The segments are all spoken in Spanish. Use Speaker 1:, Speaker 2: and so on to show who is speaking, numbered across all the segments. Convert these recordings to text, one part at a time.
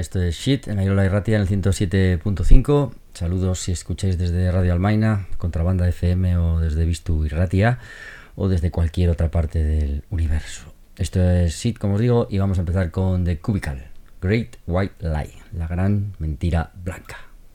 Speaker 1: esto es Shit en Airola Irratia en el 107.5. Saludos si escucháis desde Radio Almaina, Contrabanda FM o desde Vistu Irratia o desde cualquier otra parte del universo. Esto es Shit, como os digo, y vamos a empezar con The Cubicle, Great White Lie, la gran mentira blanca.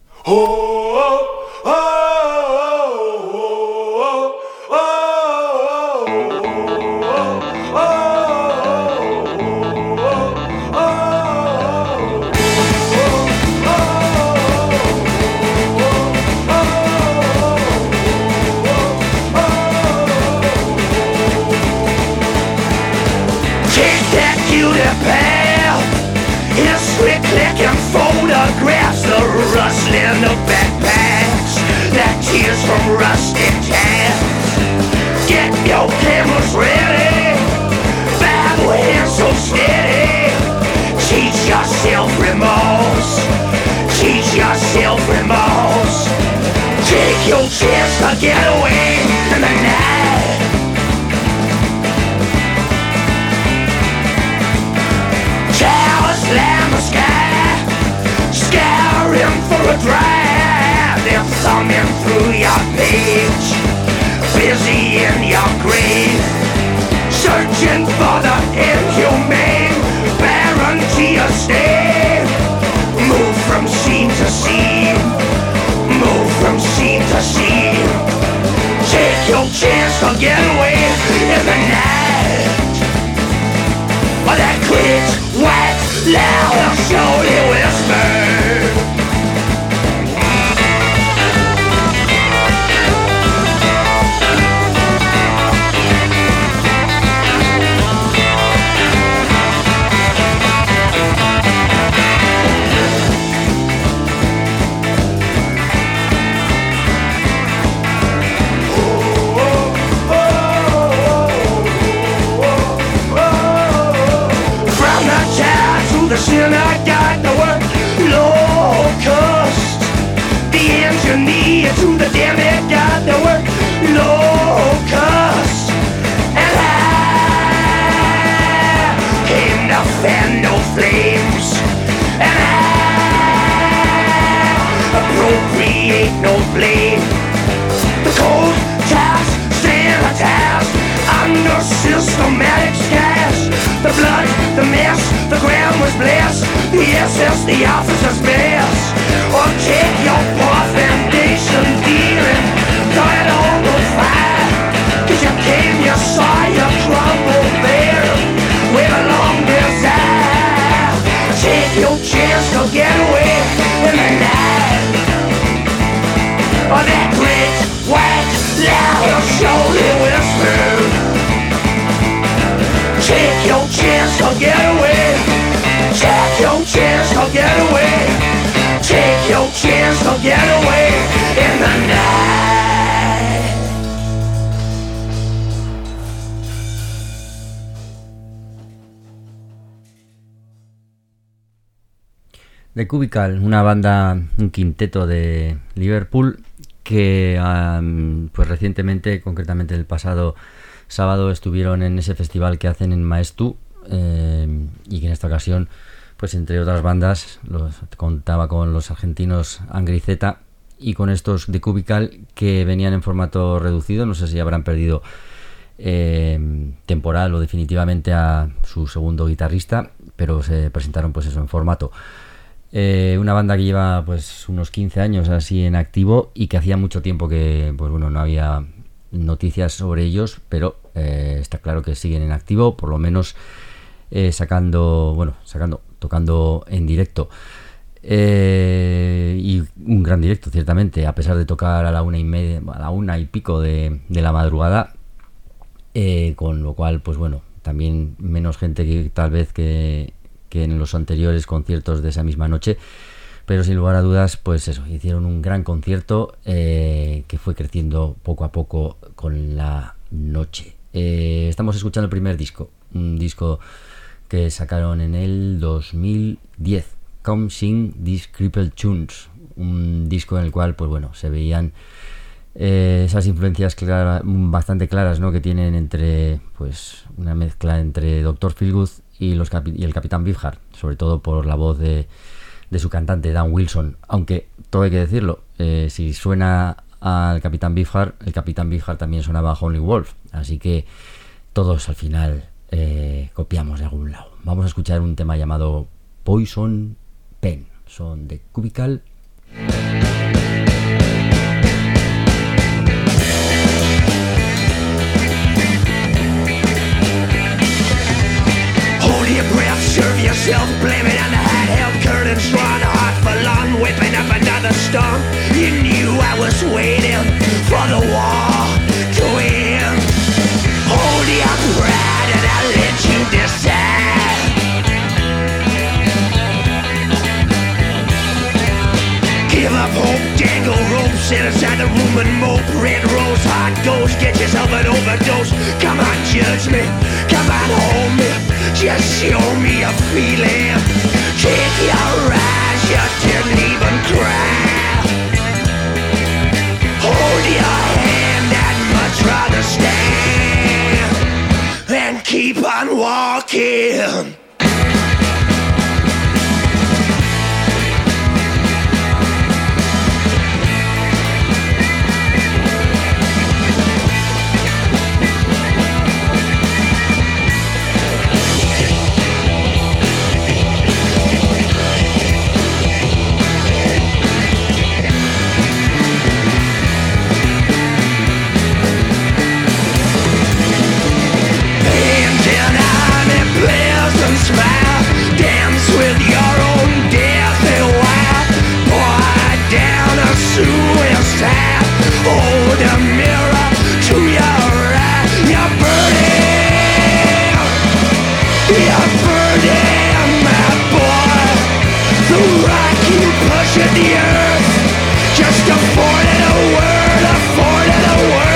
Speaker 2: Photographs, the rustling of backpacks, like tears from rusted cans. Get your cameras ready, Bible hands so steady. Teach yourself remorse, teach yourself remorse. Take your chance to get away in the night. Towers line the sky, scouring for a drive. They're thumbing through your page, busy in your grave, searching for the inhumane, barren to your stay. Move from scene to scene, move from scene to scene. Take your chance to get away in the night. But that great white lie will surely whisper. The synagogue, the word locust. The engineer to the demigod, the word locust. And I came to fan no flames, and I appropriate no blame. The cold task sanitized under systematic skies. The blood, the mess, the ground was blessed. The SS, the officer's best. Or take your poor foundation, dear, and throw it on the fire. 'Cause you came, you saw, you crumbled there with a long desire. Take your chance to get away in the night. Or that great white lie will surely whisper. Take your chance to get away. Take your chance to get away. Take your chance to get away in the night.
Speaker 1: The Cubicle, una banda, un quinteto de Liverpool que pues recientemente, concretamente el pasado sábado, estuvieron en ese festival que hacen en Maestu, y que en esta ocasión, pues entre otras bandas, contaba con los argentinos Angry Z y con estos de Cubicle que venían en formato reducido. No sé si habrán perdido temporal o definitivamente a su segundo guitarrista, pero se presentaron pues eso en formato. Una banda que lleva pues unos 15 años así en activo y que hacía mucho tiempo que pues bueno no había noticias sobre ellos, pero está claro que siguen en activo, por lo menos tocando en directo, y un gran directo ciertamente, a pesar de tocar a la 1:30, a la 1:00 de la madrugada, con lo cual pues bueno, también menos gente que tal vez que en los anteriores conciertos de esa misma noche. Pero sin lugar a dudas, pues eso, hicieron un gran concierto que fue creciendo poco a poco con la noche. Estamos escuchando el primer disco, un disco que sacaron en el 2010, Come Sing These Crippled Tunes, un disco en el cual pues bueno, se veían esas influencias bastante claras, ¿no?, que tienen entre pues una mezcla entre Dr. Feelgood y el Capitán Beefheart, sobre todo por la voz de de su cantante Dan Wilson, aunque todo hay que decirlo, si suena al Capitán Beefheart, el Capitán Beefheart también sonaba a Howlin' Wolf, así que todos al final copiamos de algún lado. Vamos a escuchar un tema llamado Poison Pen, son de Cubical.
Speaker 2: Hold your breath, serve yourself, blame it on the handheld curtains, drawn hard for long, whipping up another storm. You knew I was waiting for the war to end. Hold your pride and I'll let you decide. Give up hope, dangle rope, sit inside the room and mope. Red rose, hot ghost, get yourself an overdose. Come on, judge me, come on, hold me. Just show me a feeling. Take your eyes, you didn't even cry. Hold your hand, I'd much rather stand and keep on walking. Smile, dance with your own death and while pour down a suicide. Hold a mirror to your eye. You're burning, my boy. The rock you push at the earth, just afforded a word, afforded a word.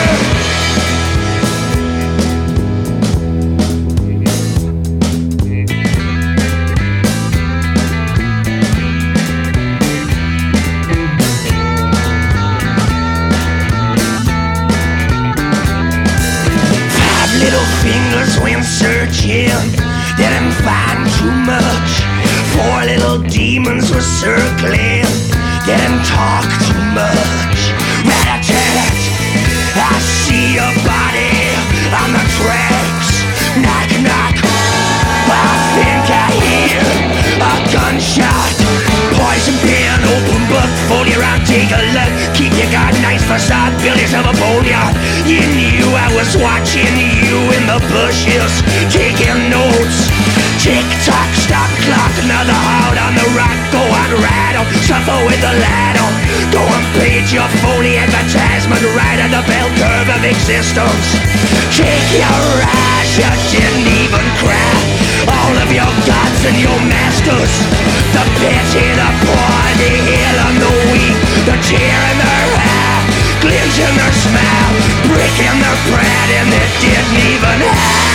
Speaker 2: When searching, didn't find too much. 4 little demons were circling, didn't talk too much. Rat-a-tat, I see your body on the tracks. Knock, knock, I think I hear a gunshot. Poison pen, open book, fold you around, take a look. Keep your guard nice facade, build yourself a boneyard. You knew I was watching you in the bushes, taking notes. Tick tock, stop clock, another heart on the rock. Go on, rattle, suffer with the ladle. Go and page your phony advertisement right on the bell curve of existence. Take your eyes, you didn't even cry. All of your gods and your masters, the pity, the poor, the ill and the weak, the tear in their eye, glimpse in their smile, brick in their pride, and they didn't even have.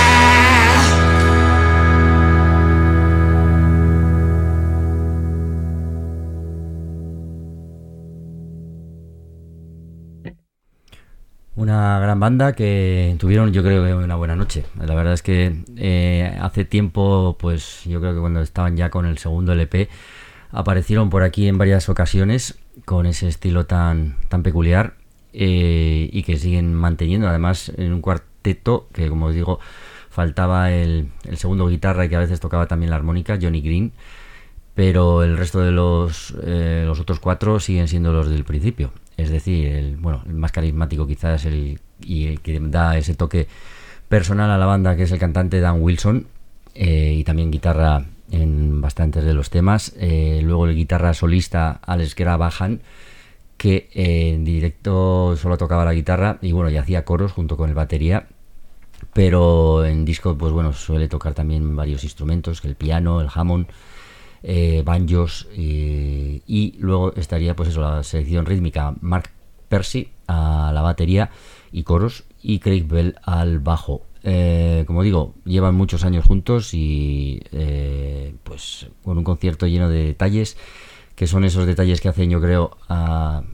Speaker 1: Una gran banda que tuvieron, yo creo que una buena noche. La verdad es que hace tiempo, pues yo creo que cuando estaban ya con el segundo LP, aparecieron por aquí en varias ocasiones con ese estilo tan peculiar y que siguen manteniendo, además en un cuarteto que, como os digo, faltaba el segundo guitarra y que a veces tocaba también la armónica, Johnny Green, pero el resto de los otros 4 siguen siendo los del principio. Es decir, el más carismático quizás y el que da ese toque personal a la banda, que es el cantante Dan Wilson, y también guitarra en bastantes de los temas. Luego el guitarra solista Alex Gravahan, que en directo solo tocaba la guitarra y y hacía coros junto con el batería, pero en disco suele tocar también varios instrumentos, que el piano, el Hammond, banjos, y luego estaría la selección rítmica, Mark Percy a la batería y coros, y Craig Bell al bajo. Como digo, llevan muchos años juntos y con un concierto lleno de detalles, que son esos detalles que hacen, yo creo, a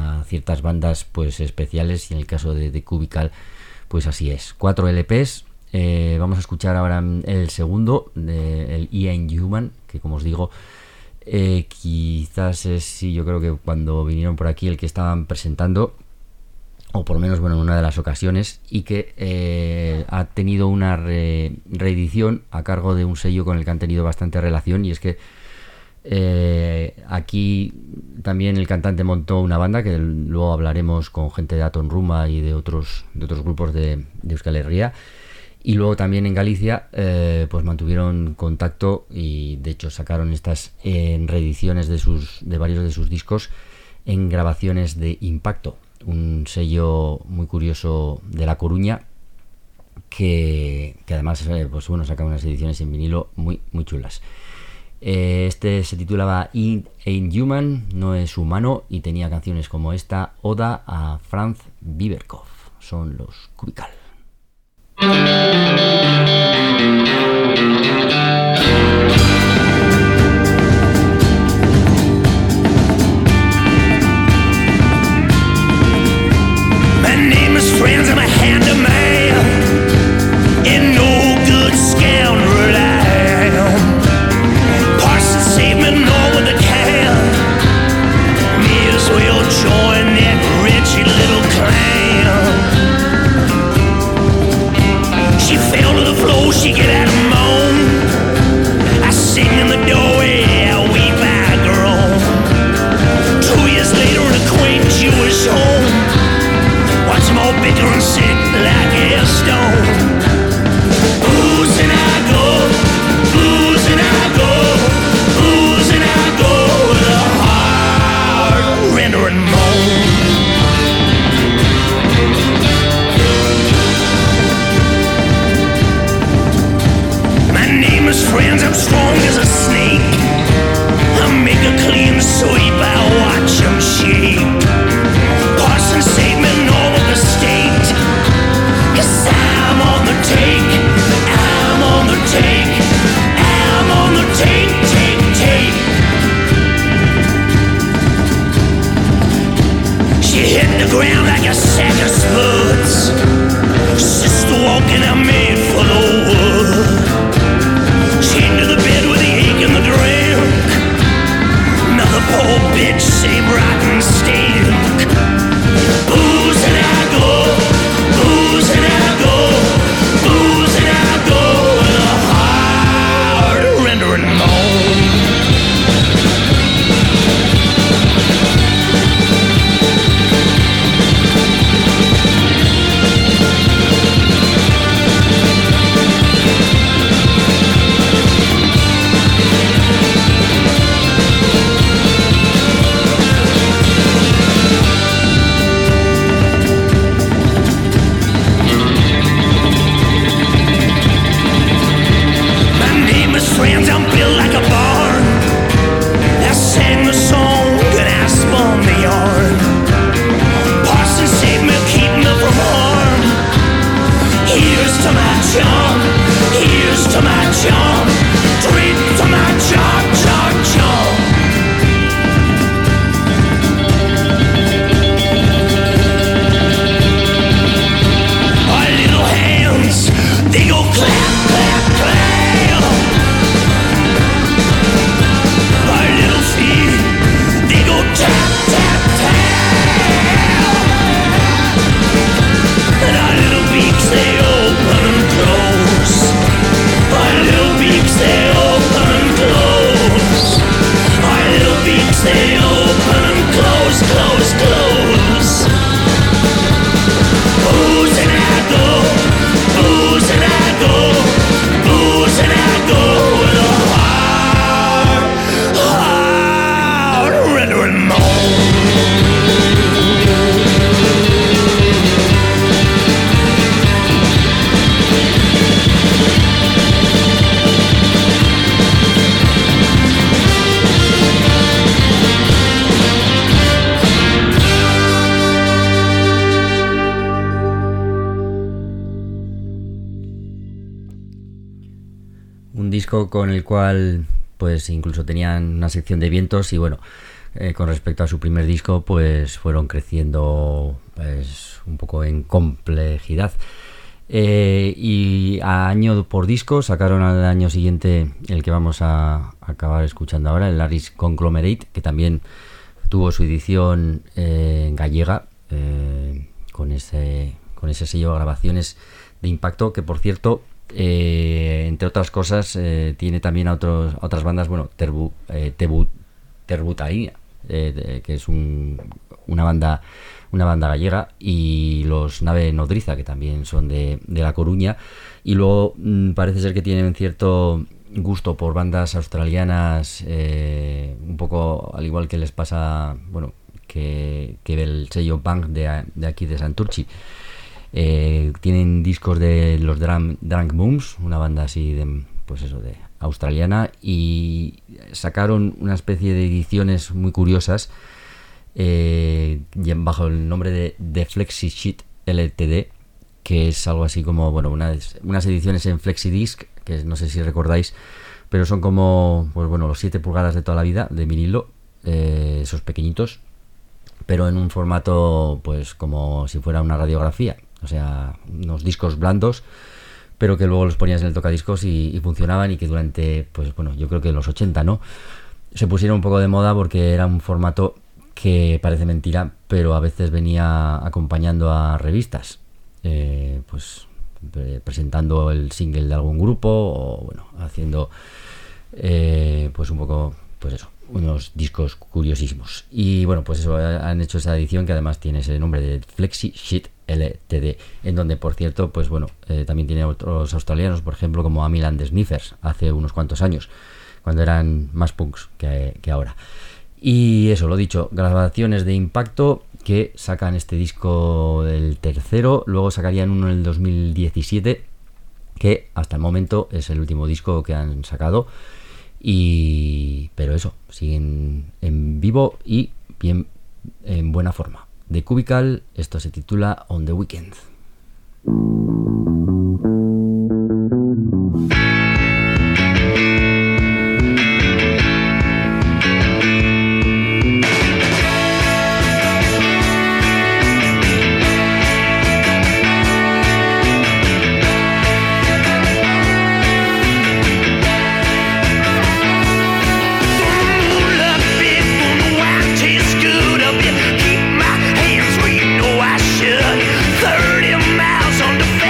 Speaker 1: ciertas bandas especiales, y en el caso de Cubical, pues así es. 4 LPs, Vamos a escuchar ahora el segundo, el Ian Human, que como os digo, quizás es, sí, yo creo que cuando vinieron por aquí el que estaban presentando, o por lo menos, bueno, en una de las ocasiones, y que ha tenido una reedición a cargo de un sello con el que han tenido bastante relación, y es que aquí también el cantante montó una banda, que luego hablaremos con gente de Aton Rumba y de otros grupos de Euskal Herria, y luego también en Galicia pues mantuvieron contacto y de hecho sacaron estas reediciones de varios de sus discos en grabaciones de Impacto, un sello muy curioso de La Coruña que además pues bueno, saca unas ediciones en vinilo muy chulas. Este se titulaba Ain't Human, no es humano, y tenía canciones como esta, Oda a Franz Biberkopf. Son los Cubical.
Speaker 2: My name is friends, I'm a handyman, and no good scoundrel I am. Parson saved me all with a can. May as well join that wretched little clan. She fell to the floor, she get out of moan. I sing in the doorway, I weep, I groan. 2 years later in a quaint Jewish home, watch them all bicker and sick like a stone. Boozing I go, boozing I go, boozing I go with a heart rendering moan. My name is friends, I'm strong as a snake. I make a clean sweep, I watch them shake. Parson saved me in all of the state, 'cause I'm on the take, I'm on the take, I'm on the take, take. She hit the ground like a sack of spuds. Sister walking, I'm made for the wood. Chained to the bed with the ache and the drink. Another poor bitch, same rotten stink. Boozing I go, boozing I go, boozing I go with a heart rendering moan. Friends, I'm built like a barn. I sang the song and I spun the yarn. Parson saved me, keep me from harm. Here's to my charm, here's to my charm. Drink to my charm, charm, charm. Our little hands, they go clap, clap, clap. Our little feet, they go tap, tap, tap. And our little beaks, they open and close. Our little beaks, they open and close. Our little beaks, they open and close, close, close. Boozing I go, boozing I go, boozing I go with a heart rendering moan.
Speaker 1: Un disco con el cual pues incluso tenían una sección de vientos y bueno, con respecto a su primer disco pues fueron creciendo pues un poco en complejidad. Y a año por disco sacaron al año siguiente el que vamos a acabar escuchando ahora, el Larry's Conglomerate, que también tuvo su edición gallega, con ese sello de grabaciones de Impacto, que por cierto, entre otras cosas, tiene también a otras bandas, bueno, Terbutaina, que es una banda gallega, y los Nave Nodriza, que también son de La Coruña, y luego parece ser que tienen cierto gusto por bandas australianas, un poco al igual que les pasa, bueno, que el sello punk de aquí de Santurchi. Tienen discos de los Drunk Booms, una banda así de, pues eso, de australiana, y sacaron una especie de ediciones muy curiosas bajo el nombre de The Flexi Sheet Ltd, que es algo así como, bueno, unas ediciones en Flexidisc, que no sé si recordáis, pero son como, pues bueno, los 7 pulgadas de toda la vida de vinilo, esos pequeñitos, pero en un formato pues como si fuera una radiografía, o sea, unos discos blandos, pero que luego los ponías en el tocadiscos y funcionaban, y que durante, pues bueno, yo creo que los 80, ¿no?, se pusieron un poco de moda porque era un formato que parece mentira, pero a veces venía acompañando a revistas, pues presentando el single de algún grupo, o bueno, haciendo pues un poco, pues eso, unos discos curiosísimos. Y bueno, pues eso, han hecho esa edición que además tiene ese nombre de Flexi Sheet Ltd, en donde, por cierto, pues bueno, también tiene otros australianos, por ejemplo, como Amil and the Sniffers, hace unos cuantos años, cuando eran más punks que ahora. Y eso, lo dicho, grabaciones de Impacto, que sacan este disco del tercero, luego sacarían uno en el 2017, que hasta el momento es el último disco que han sacado, pero eso, siguen en vivo y bien, en buena forma. De Cubicle, esto se titula On the Weekend.
Speaker 2: Keep my hands where you know I should. 30 miles on the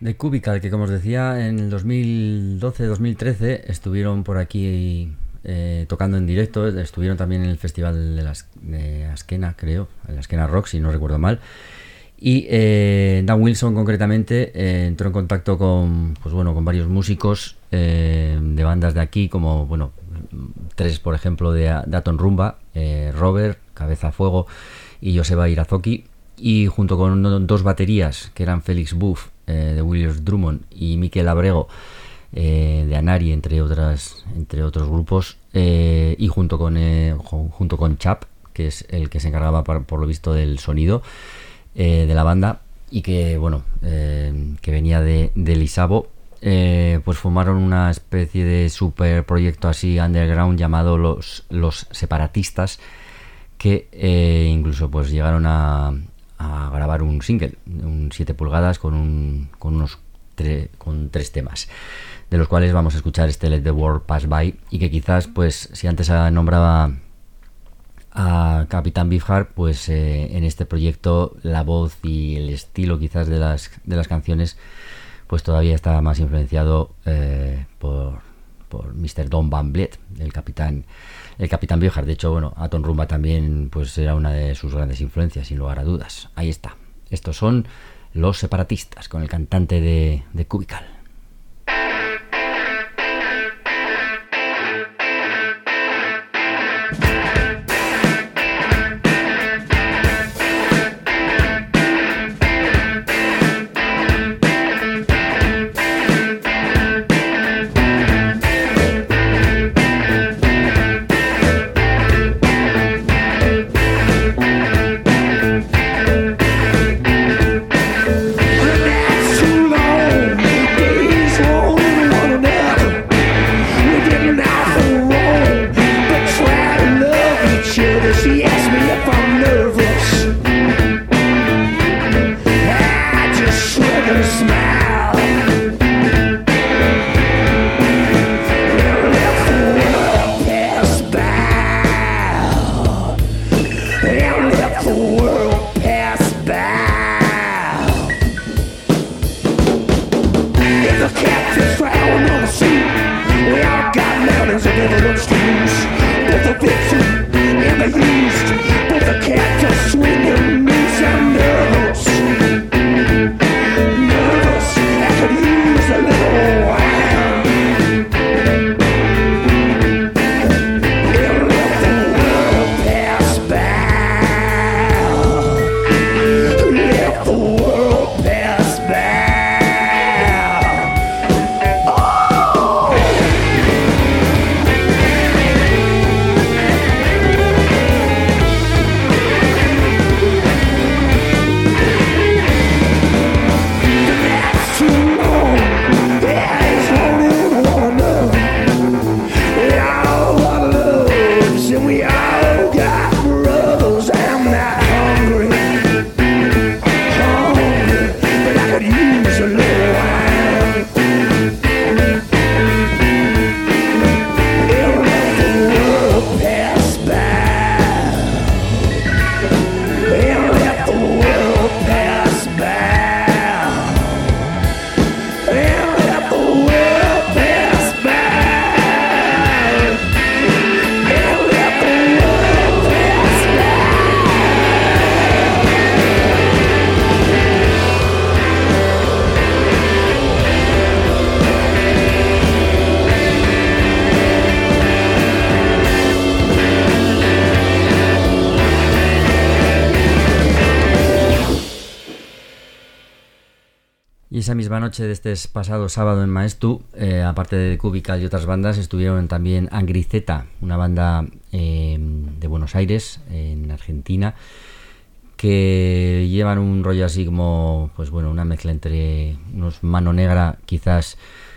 Speaker 1: de Cubical, que como os decía, en el 2012-2013 estuvieron por aquí tocando en directo. Estuvieron también en el festival de Askena, creo, en Askena Rock, si no recuerdo mal. Y Dan Wilson concretamente entró en contacto con, pues bueno, con varios músicos de bandas de aquí, como bueno, tres por ejemplo de Atom Rumba, Robert, Cabeza a Fuego y Joseba Irazoki, y junto con dos baterías que eran Félix Buff de Williams Drummond y Miquel Abrego de Anari, entre otros grupos, y junto con Chap, que es el que se encargaba por lo visto del sonido de la banda, y que bueno, que venía de Lisabo, pues formaron una especie de super proyecto así underground llamado los Separatistas, que incluso pues llegaron a grabar un single, un 7 pulgadas con 3 temas, de los cuales vamos a escuchar este Let the World Pass By, y que quizás, pues si antes nombraba a Capitán Beefheart, pues en este proyecto la voz y el estilo quizás de las canciones pues todavía está más influenciado por Mr. Don Van Vliet, el Capitán Beefheart. De hecho, bueno, Atom Rumba también pues era una de sus grandes influencias, sin lugar a dudas. Ahí está. Estos son los Separatistas, con el cantante de Cubical. Esa misma noche de este pasado sábado en Maestu, aparte de Cubical y otras bandas, estuvieron también Angry Z, una banda de Buenos Aires, en Argentina, que llevan un rollo así como, pues bueno, una mezcla entre unos Mano Negra, quizás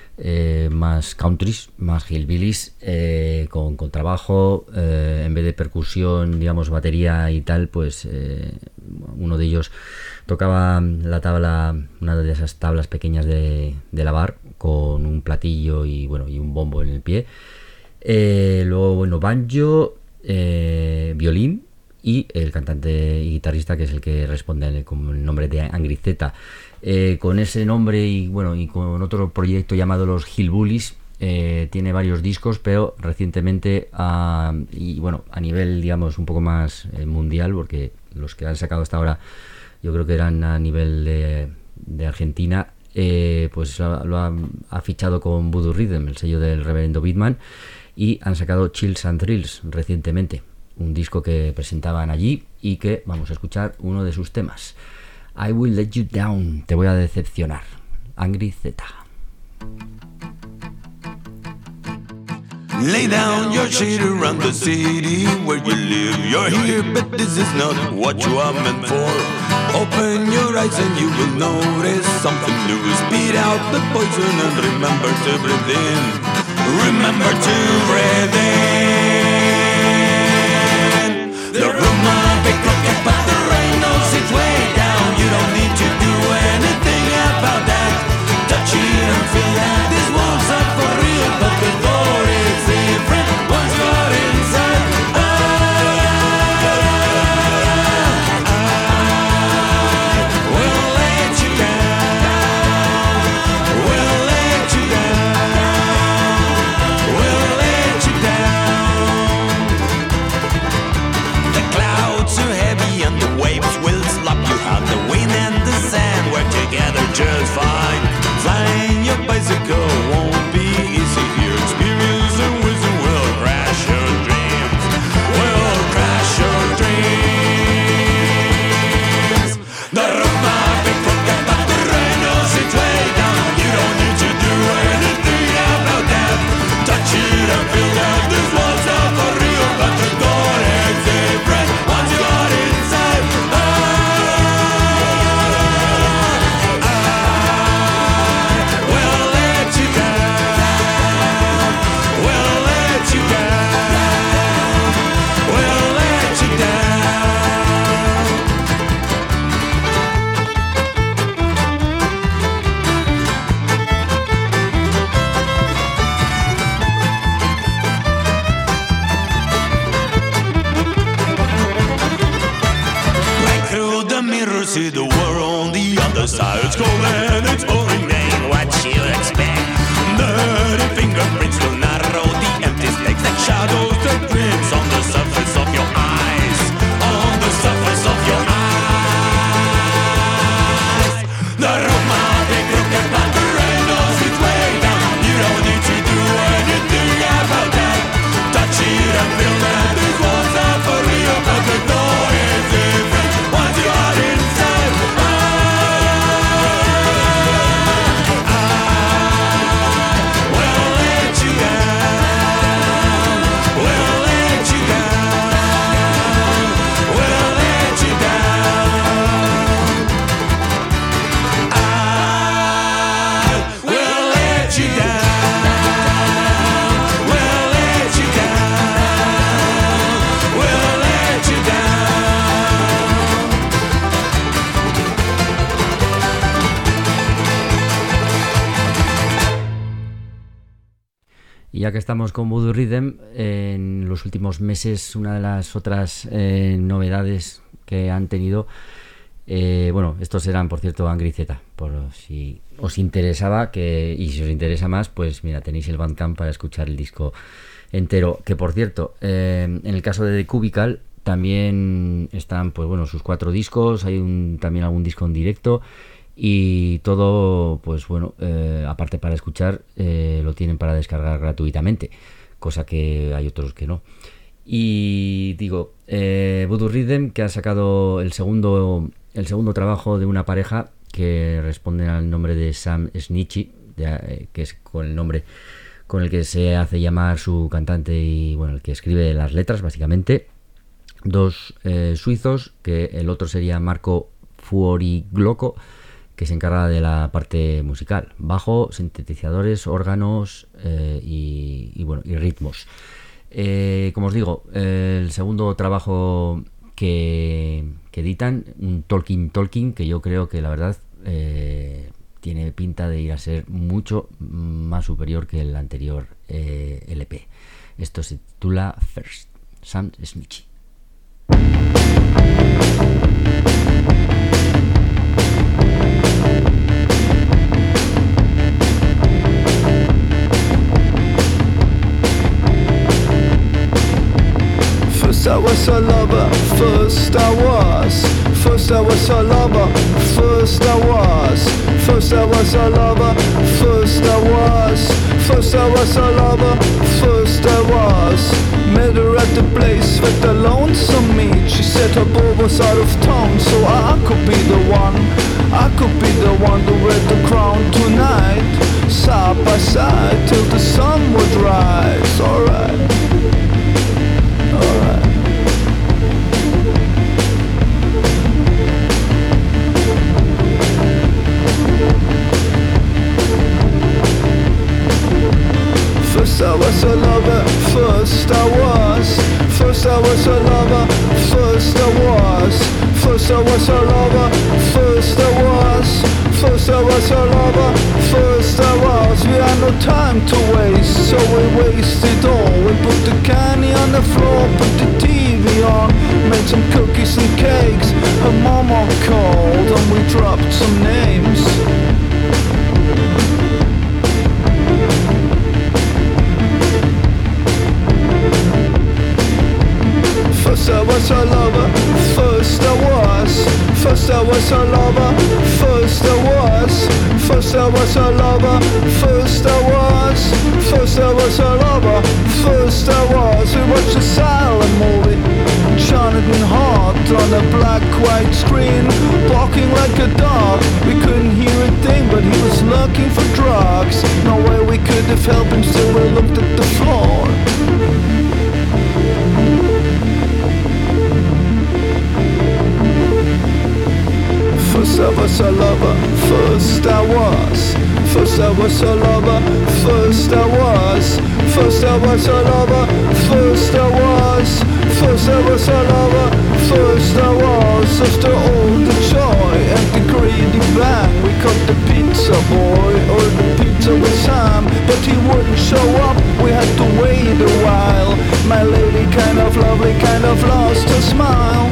Speaker 1: más countries, más hillbillies, con contrabajo, en vez de percusión, digamos, batería y tal, pues uno de ellos tocaba la tabla, una de esas tablas pequeñas de lavar, con un platillo y bueno, y un bombo en el pie. Luego, bueno, banjo, violín y el cantante y guitarrista, que es el que responde con el nombre de Angry Z. Con ese nombre y bueno, y con otro proyecto llamado los Hillbillies, tiene varios discos, pero recientemente y bueno, a nivel digamos un poco más mundial, porque los que han sacado hasta ahora yo creo que eran a nivel de Argentina, pues ha fichado con Voodoo Rhythm, el sello del reverendo Beatman, y han sacado Chills and Thrills recientemente, un disco que presentaban allí y que vamos a escuchar uno de sus temas. I Will Let You Down, te voy a decepcionar, Angry Z.
Speaker 3: Lay down your shade around the city where you live. You're here, but this is not what you are meant for. Open your eyes and you will notice something new. Spit out the poison and remember to breathe in. Remember to breathe in. The room might be crooked, but the rain knows its way down. You don't need to do anything about that. Touch it and feel that this walls up for real, but the door is different once you're inside. I will let you down. Will let you down. Will let you down. The clouds are heavy and the waves will slap you out. The wind and the sand work together just fine. Flying your bicycle won't be easy here. Experience and wisdom will crash your dreams. Will crash your dreams. The roof might be crooked, but the rain knows its way down. You don't need to do anything about that. Touch it and feel that this walls are for real, but the door is different once you're inside. See the world on the other side. It's cold and it's pouring rain. What you expect? Dirty fingerprints will narrow the empty space like shadows that dreams on the surface of your eyes. On the surface of your eyes. The road might be crooked, but the rain knows its way down. You don't need to do anything about that. Touch it and feel that these walls are for real, but the door is different once you are inside.
Speaker 1: Y ya que estamos con Voodoo Rhythm, en los últimos meses una de las otras novedades que han tenido, bueno, estos eran por cierto Angry Z, por si os interesaba, y si os interesa más, pues mira, tenéis el Bandcamp para escuchar el disco entero, que por cierto, en el caso de The Cubicle también están pues bueno sus 4 discos, hay también algún disco en directo. Y todo, pues bueno, aparte para escuchar, lo tienen para descargar gratuitamente, cosa que hay otros que no. Y digo, Voodoo Rhythm, que ha sacado el segundo trabajo de una pareja que responde al nombre de Sam Snitchy, que es con el nombre con el que se hace llamar su cantante y bueno, el que escribe las letras básicamente. 2 suizos, que el otro sería Marco Fuoriglocco, que se encarga de la parte musical, bajo, sintetizadores, órganos y ritmos. Como os digo, el segundo trabajo que editan, un Talking, que yo creo que la verdad tiene pinta de ir a ser mucho más superior que el anterior LP. Esto se titula First, Sam Snitchy.
Speaker 4: was a lover, first I was. First I was a lover, first I was. First I was a lover, first I was. First I was a lover, first I was. Met her at the place with the lonesome meat. She said her boy was out of town, so I could be the one. I could be the one to wear the crown tonight. Side by side till the sun would rise. Alright, alright. First I was a lover, first I was. First I was a lover, first I was. First I was a lover, first I was. First I was a lover, first I was. We had no time to waste, so we wasted all. We put the candy on the floor, put the TV on, made some cookies and cakes. Her mama called and we dropped some names. First I was a lover, first I was. First I was a lover, first I was. First I was a lover, first I was. First I was a lover, first I was. We watched a silent movie, Jonathan Hart on a black-white screen, barking like a dog. We couldn't hear a thing, but he was looking for drugs. No way we could have helped him, so we looked at the floor. First I was a lover, first I was. First I was a lover, first I was. First I was a lover, first I was. First I was a lover, first I was. After all the joy and the greedy bang, we caught the pizza boy, or the pizza with Sam, but he wouldn't show up, we had to wait a while. My lady kind of lovely, kind of lost her smile.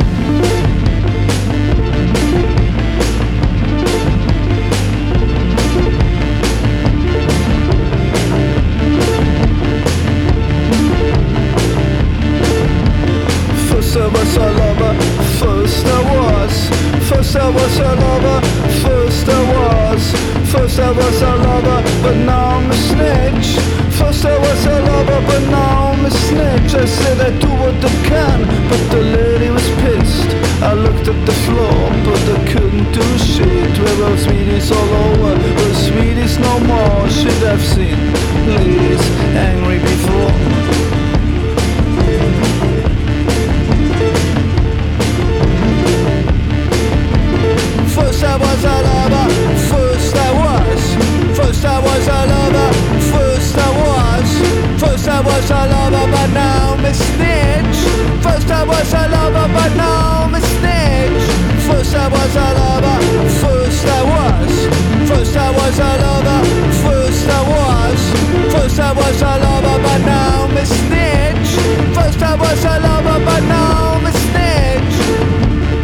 Speaker 4: First I was a lover, first I was. First I was a lover, first I was. First I was a lover, but now I'm a snitch. First I was a lover, but now I'm a snitch. I said I do what I can, but the lady was pissed. I looked at the floor, but I couldn't do shit. Where were sweeties all over, were sweeties no more. Shit I've seen ladies angry before. First I was a lover, first I was. First I was a lover, first I was. First I was a lover, but now I'm a snitch. First I was a lover, but now I'm a snitch. First I was a lover, first I was. First I was a lover, first I was. First I was a lover, but now I'm a snitch. First I was a lover, but now I'm a snitch.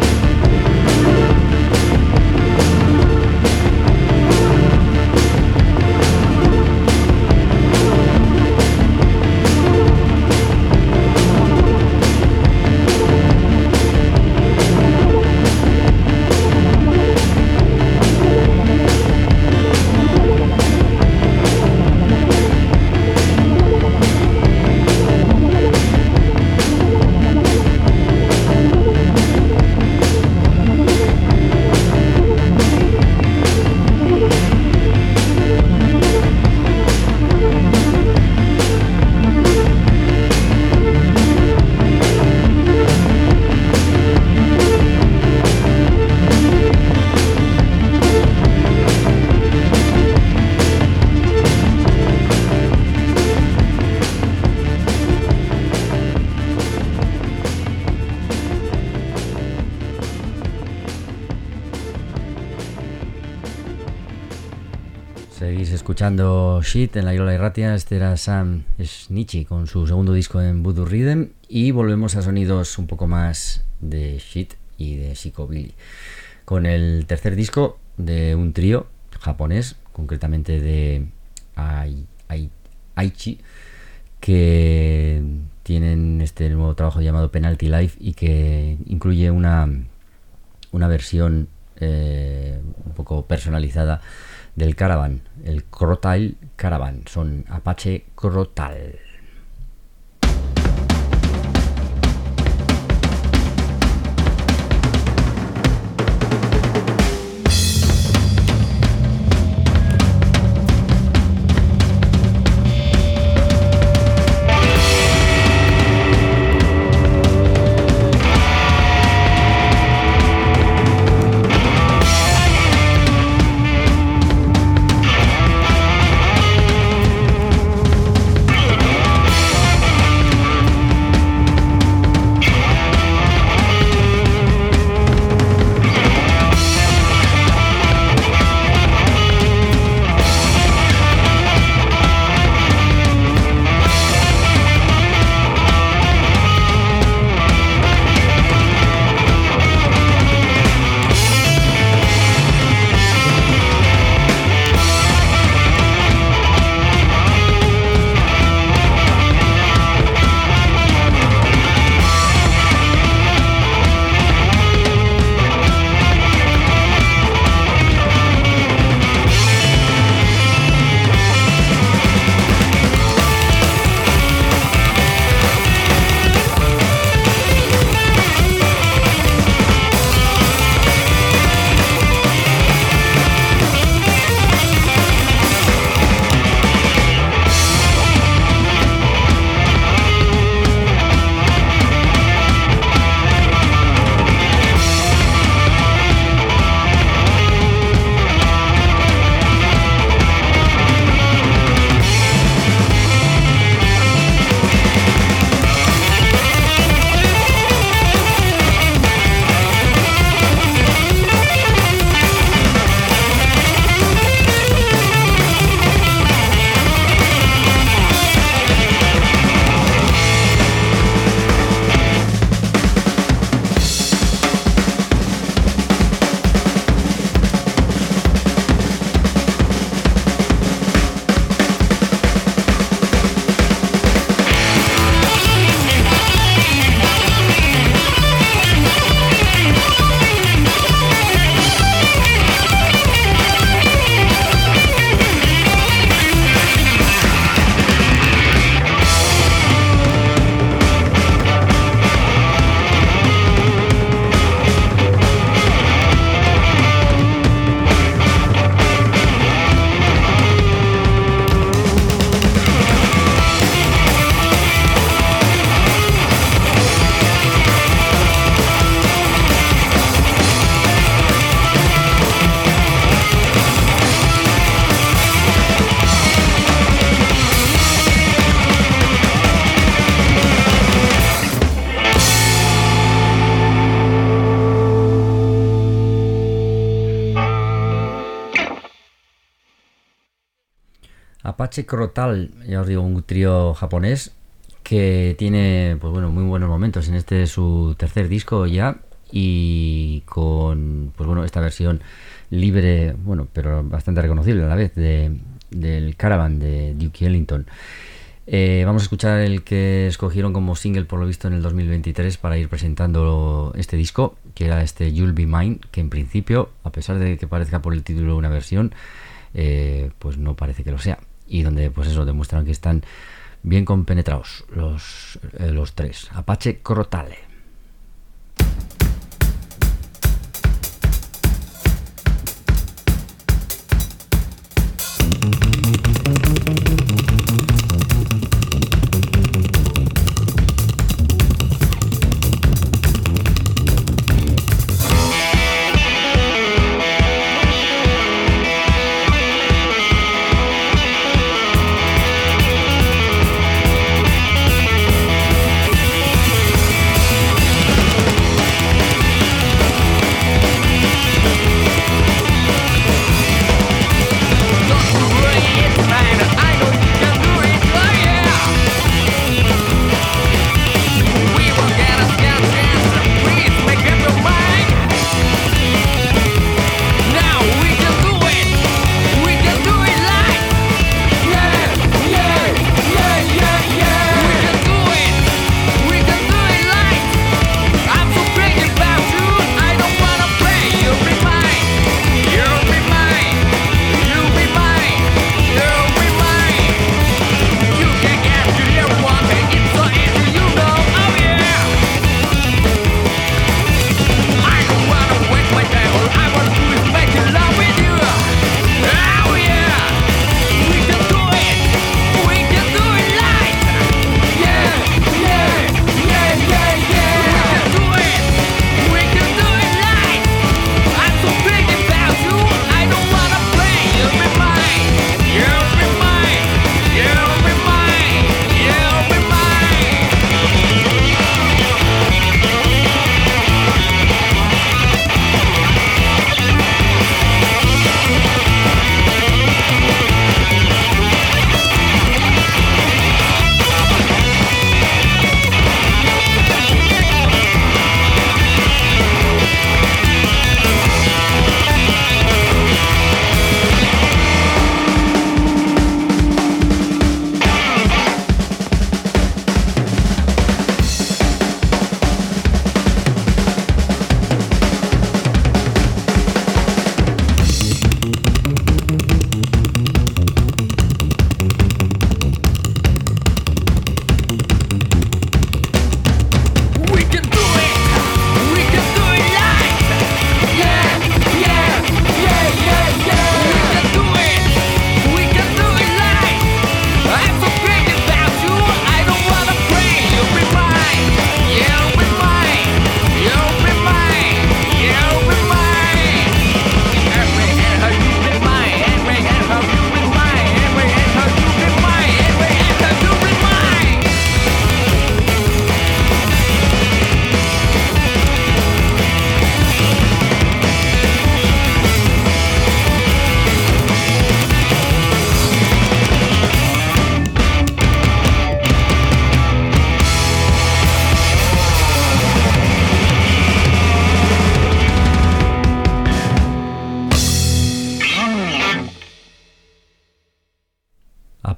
Speaker 1: Escuchando Shit en la Iola Irratia. Este era Sam Schnitzky con su segundo disco en Voodoo Rhythm, y volvemos a sonidos un poco más de Shit y de Psychobilly con el tercer disco de un trío japonés, concretamente de Aichi, que tienen este nuevo trabajo llamado Penalty Life y que incluye una versión un poco personalizada del Caravan, el Crotale Caravan, son Apache Crotale. Apache Crotale, ya os digo, un trío japonés que tiene, pues bueno, muy buenos momentos en este su tercer disco ya, y con, pues bueno, esta versión libre, bueno, pero bastante reconocible a la vez del Caravan de Duke Ellington. Vamos a escuchar el que escogieron como single, por lo visto, en el 2023 para ir presentando este disco, que era este You'll Be Mine, que en principio, a pesar de que parezca por el título una versión, pues no parece que lo sea, y donde pues eso demuestran que están bien compenetrados los tres. Apache Crotale.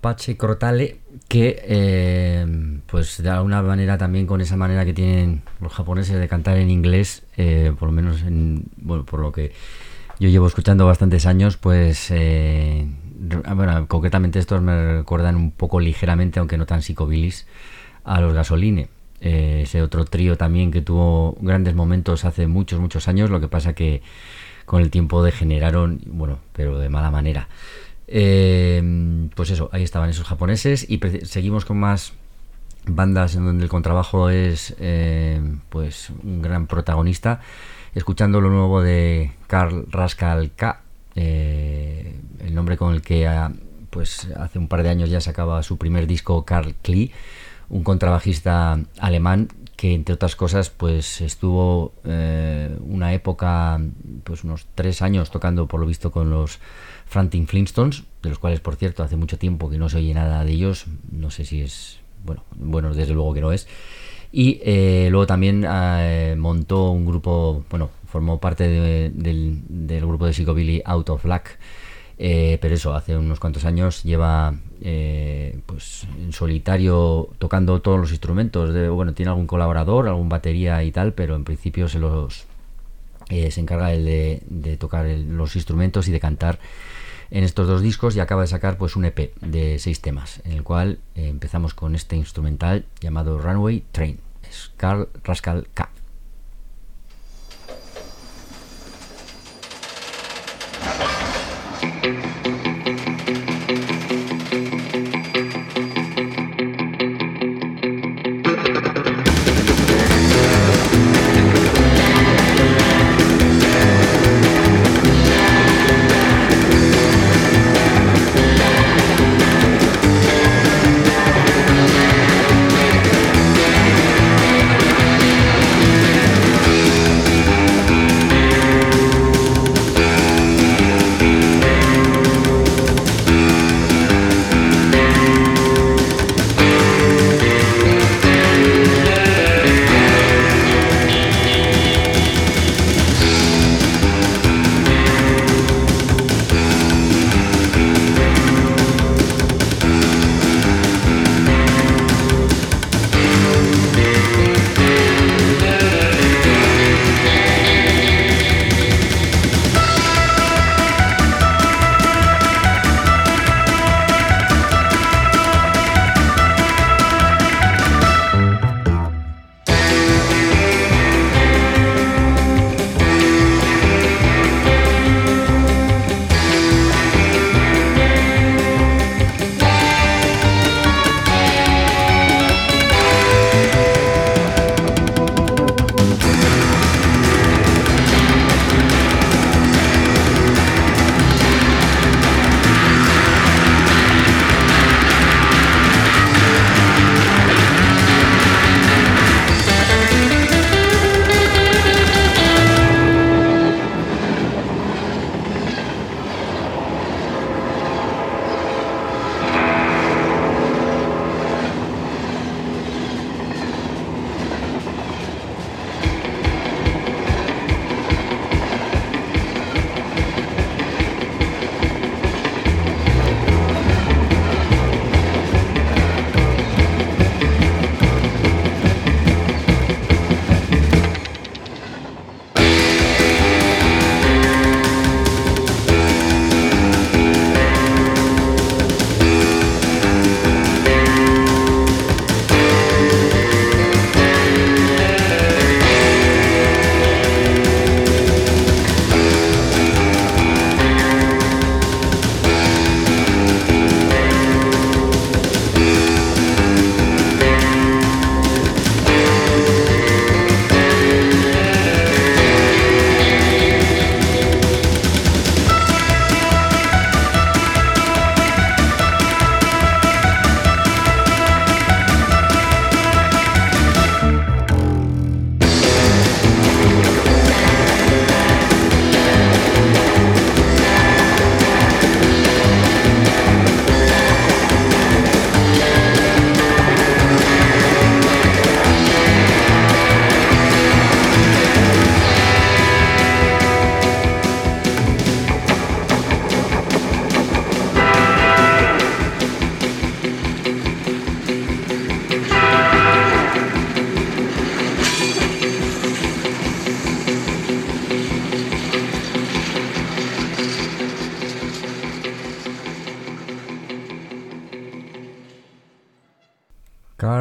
Speaker 1: Apache Crotale, que pues de alguna manera también con esa manera que tienen los japoneses de cantar en inglés, por lo menos por lo que yo llevo escuchando bastantes años, pues bueno, concretamente estos me recuerdan un poco ligeramente, aunque no tan psicobilis, a los Gasoline, ese otro trío también que tuvo grandes momentos hace muchos años. Lo que pasa que con el tiempo degeneraron, bueno, pero de mala manera. Pues eso, ahí estaban esos japoneses, y seguimos con más bandas en donde el contrabajo es pues un gran protagonista, escuchando lo nuevo de Carl Rascal K, el nombre con el que pues hace un par de años ya sacaba su primer disco, Karl Klee, un contrabajista alemán que entre otras cosas pues estuvo una época, pues unos 3 años tocando por lo visto con los Frantic Flintstones, de los cuales por cierto hace mucho tiempo que no se oye nada de ellos, no sé si es bueno desde luego que no es. Y luego también montó un grupo, bueno, formó parte del grupo de Psychobilly Out of Luck, pero eso, hace unos cuantos años lleva pues en solitario tocando todos los instrumentos. Bueno, tiene algún colaborador, algún batería y tal, pero en principio se encarga él de tocar los instrumentos y de cantar en estos 2 discos, y acaba de sacar pues un EP de 6 temas, en el cual empezamos con este instrumental llamado Runaway Train. Es Carl Rascal K.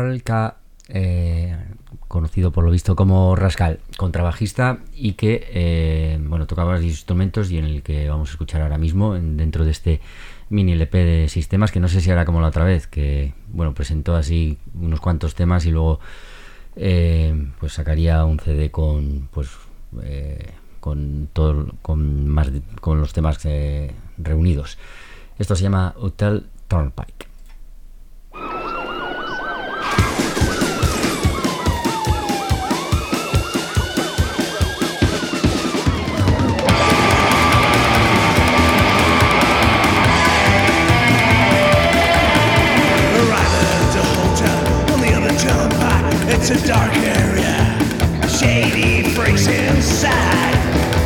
Speaker 1: Carl K., conocido por lo visto como Rascal, contrabajista, y que tocaba varios instrumentos, y en el que vamos a escuchar ahora mismo dentro de este mini LP de Sistemas, que no sé si hará como la otra vez, que presentó así unos cuantos temas y luego pues sacaría un CD con con los temas reunidos. Esto se llama Hotel Turnpike.
Speaker 3: It's a dark area, shady freaks inside.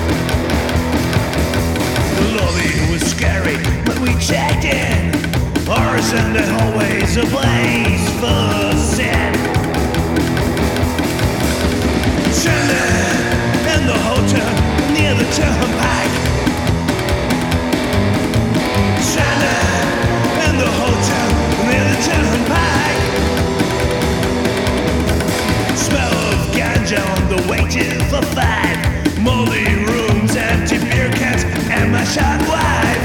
Speaker 3: The lobby was scary when we checked in. Bars and the hallways, a place full of sin. Stranded in the hotel near the turnpike. Stranded in the hotel near the turnpike. Smell of ganja on the way to the fight. Moldy rooms, empty beer cans, and my shot wife.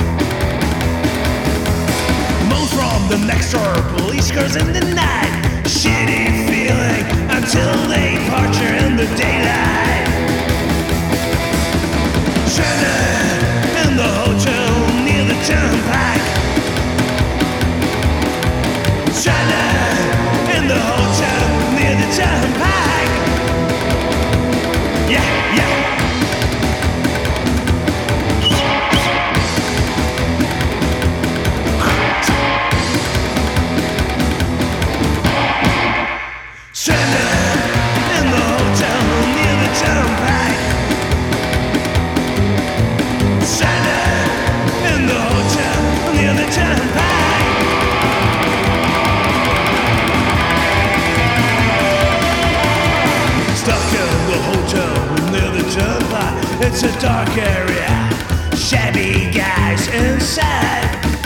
Speaker 3: Moan from the next door, police cars in the night. Shitty feeling until they departure in the daylight. Stranded in the hotel near the turnpike. Stranded in the hotel near the turnpike. Yeah, yeah. Stranded in the hotel near the turnpike. Stranded in the hotel near the turnpike. Stuck in the hotel near the turnpike. It's a dark area, shabby guys inside.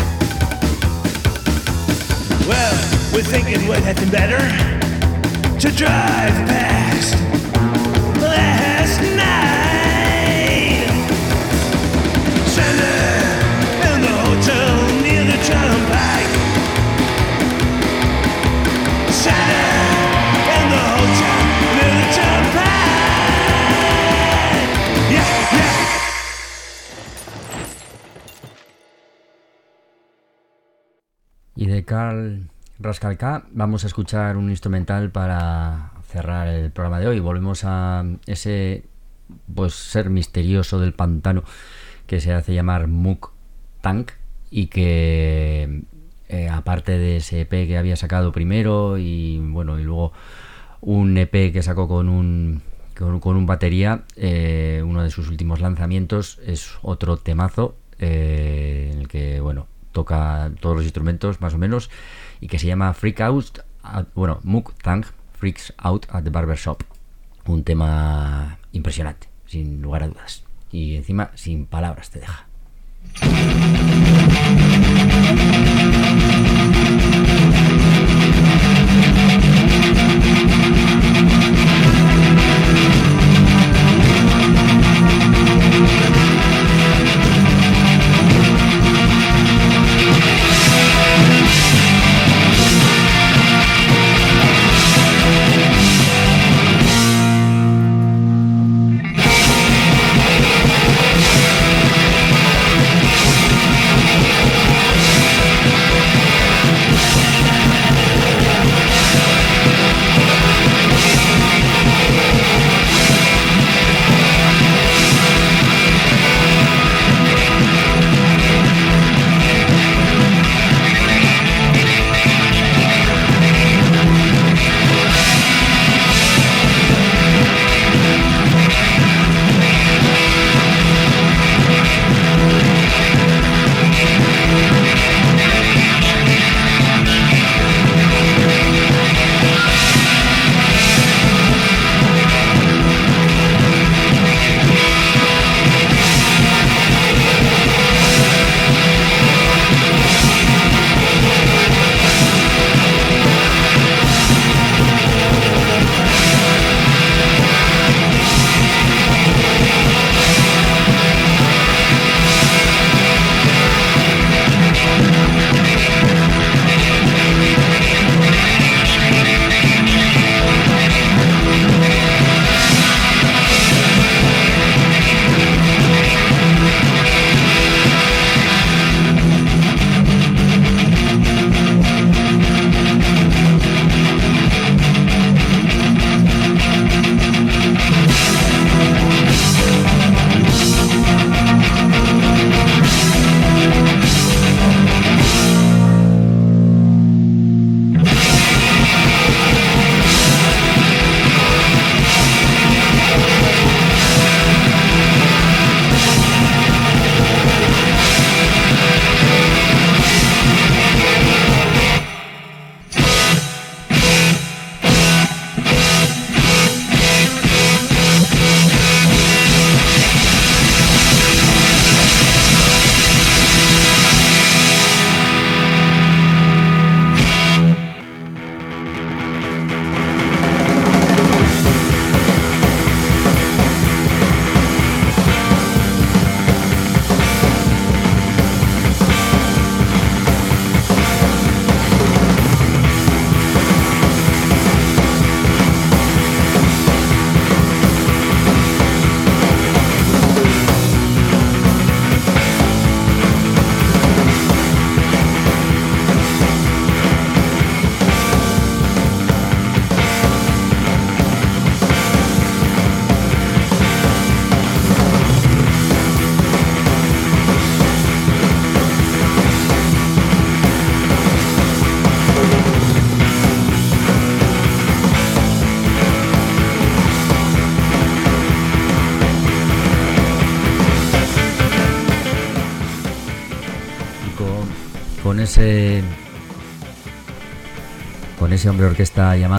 Speaker 3: Well, we think it would have been better to drive past last night. Stranded in the hotel near the turnpike. Stranded in the hotel near the turnpike. Yeah, yeah.
Speaker 1: Y de Carl Rascal K vamos a escuchar un instrumental para cerrar el programa de hoy. Volvemos a ese ser misterioso del pantano que se hace llamar Muk Tank, y que aparte de ese EP que había sacado primero y luego un EP que sacó con un batería, uno de sus últimos lanzamientos es otro temazo en el que toca todos los instrumentos más o menos, y que se llama Freak Out, Muk Tank Freaks Out at the Barbershop. Un tema impresionante, sin lugar a dudas, y encima sin palabras te deja. con ese hombre orquesta llamado...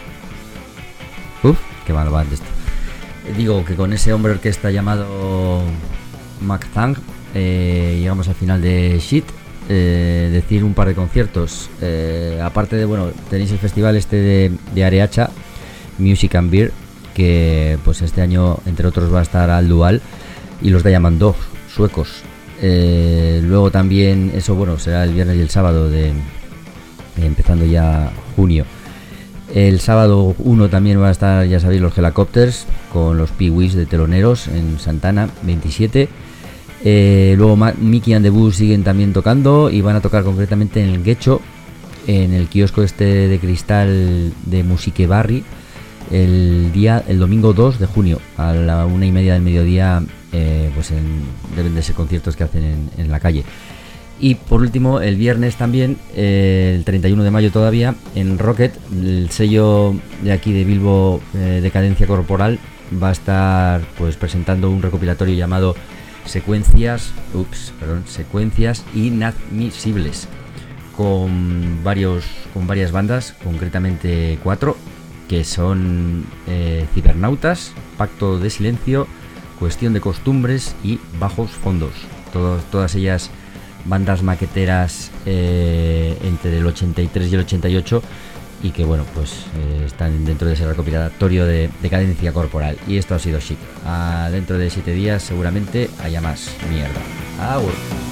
Speaker 1: qué mal va esto. Digo que con ese hombre orquesta llamado Mac Thang llegamos al final de Shit. Decir un par de conciertos. Aparte de, bueno, tenéis el festival este de Areacha, Music and Beer, que pues este año, entre otros, va a estar Al Dual y los Diamond Dogs suecos. Luego también, eso, bueno, será el viernes y el sábado empezando ya junio. El sábado 1 también va a estar, ya sabéis, los Helicopters con los Pee-wees de teloneros en Santana 27. Luego Mickey and the Boo siguen también tocando y van a tocar concretamente en el Guecho, en el kiosco este de cristal de Musique Barri, el domingo 2 de junio a la 1:30 del mediodía. Pues deben de ser conciertos que hacen en la calle. Y por último, el viernes también, el 31 de mayo todavía, en Rocket, el sello de aquí de Bilbo, Decadencia Corporal, va a estar pues presentando un recopilatorio llamado Secuencias Inadmisibles, con varias bandas, concretamente 4, que son Cibernautas, Pacto de Silencio, Cuestión de Costumbres y Bajos Fondos. Todas ellas bandas maqueteras entre el 83 y el 88, y que bueno, pues están dentro de ese recopilatorio de Decadencia Corporal. Y esto ha sido Chic. Dentro de 7 días seguramente haya más mierda. Agur.